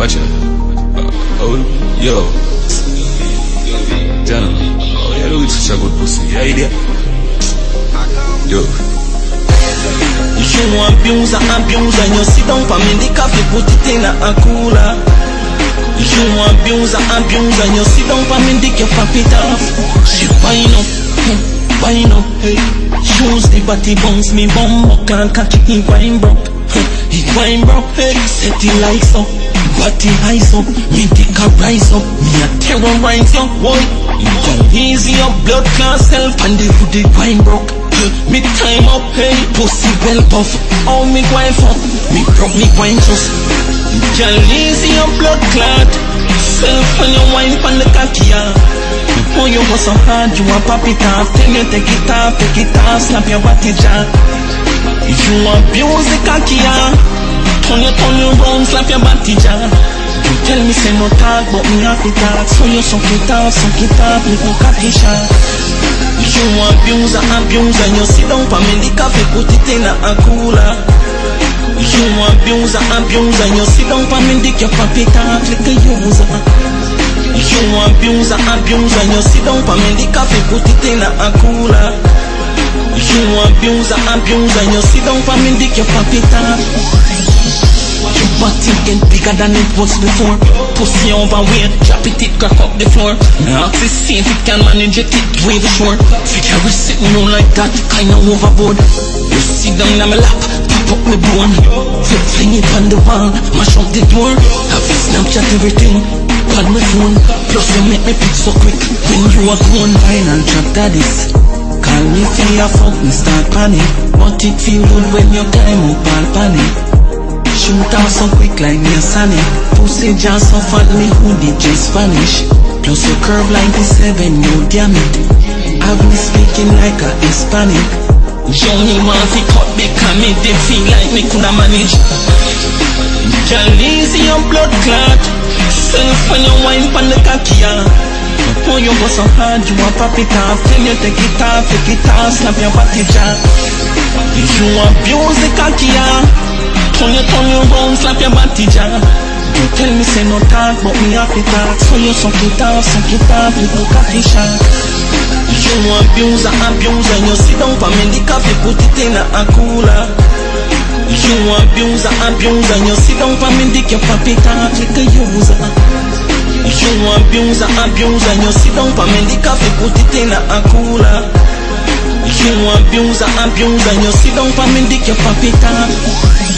Watch it. Yo. Jana. Oh, yeah, look at such a good pussy. Yeah, idiot. Yo. You abuse and you sit down for me in the cafe, put it in a cooler. You abuse and you sit down for me in the cafe, pop it off. She wine up, hey. Shoes the body bounce me bum, can't catch it in wine broke. He wine broke, hey. Set it lights up, body eyes up, me dick a rise up, me a terrorize you, boy. You can easy your blood clot self and the hoodie wine broke. Me time up, hey, pussy bell puff. Oh, me wife up, me broke me wine trust. Girl, easy your blood clot self when you wine from the cocky. Before you go so hard, you want pop it off. Tell you take it off, slap your body jaw. You abuse the cocky, turn you round, slap your body jaw. You tell me say no talk, but me have to talk. So you suck it off, little cocky shot. You abuse and you sit down for me in the cafe, put it in a cooler. You abuse and you sit down for me in the cafe, pop it off, little user. You abuse and you sit down for me in the cafe, put it in a cooler. You abuse and you sit down for me in the cafe, pop it off. Your body get bigger than it was before. Pussy overweight, drop it, crack up the floor. Now to see if it can manage it, way the short. Figure we sitting on like that, kinda overboard. You sit down on my lap, pop up my bone. Fling it on the wall, mash up the door. Have to Snapchat everything, on my phone. Plus you make me pick so quick when you are gone. Final trap daddies, call me for your fuck, me start panic. But it feel good when you climb up all panic. Shoot out so quick like me a Sonic. Pussy just so fat me hoodie just Spanish. Plus you curve like the 7, you damn it. Have me speaking like a Hispanic. Johnny want to cut because me they feel like me coulda manage. Girl easy your blood clot self when you wine from the cocky. Before you go so hard, you want pop it off. Tell you take it off, slap your body jaw. You abuse the cocky, turn you round, slap your body jaw. You tell me say no talk, but me have to talk. So you suck it off, little cocky shot. You abuse and you sit down for me in the cafe, put it in a cooler. You abuse and you sit down for me in the cafe, pop it off, little user. You abuse and you sit down for me in the cafe, put it in a cooler. You abuse and you sit down for me in the cafe, pop it off.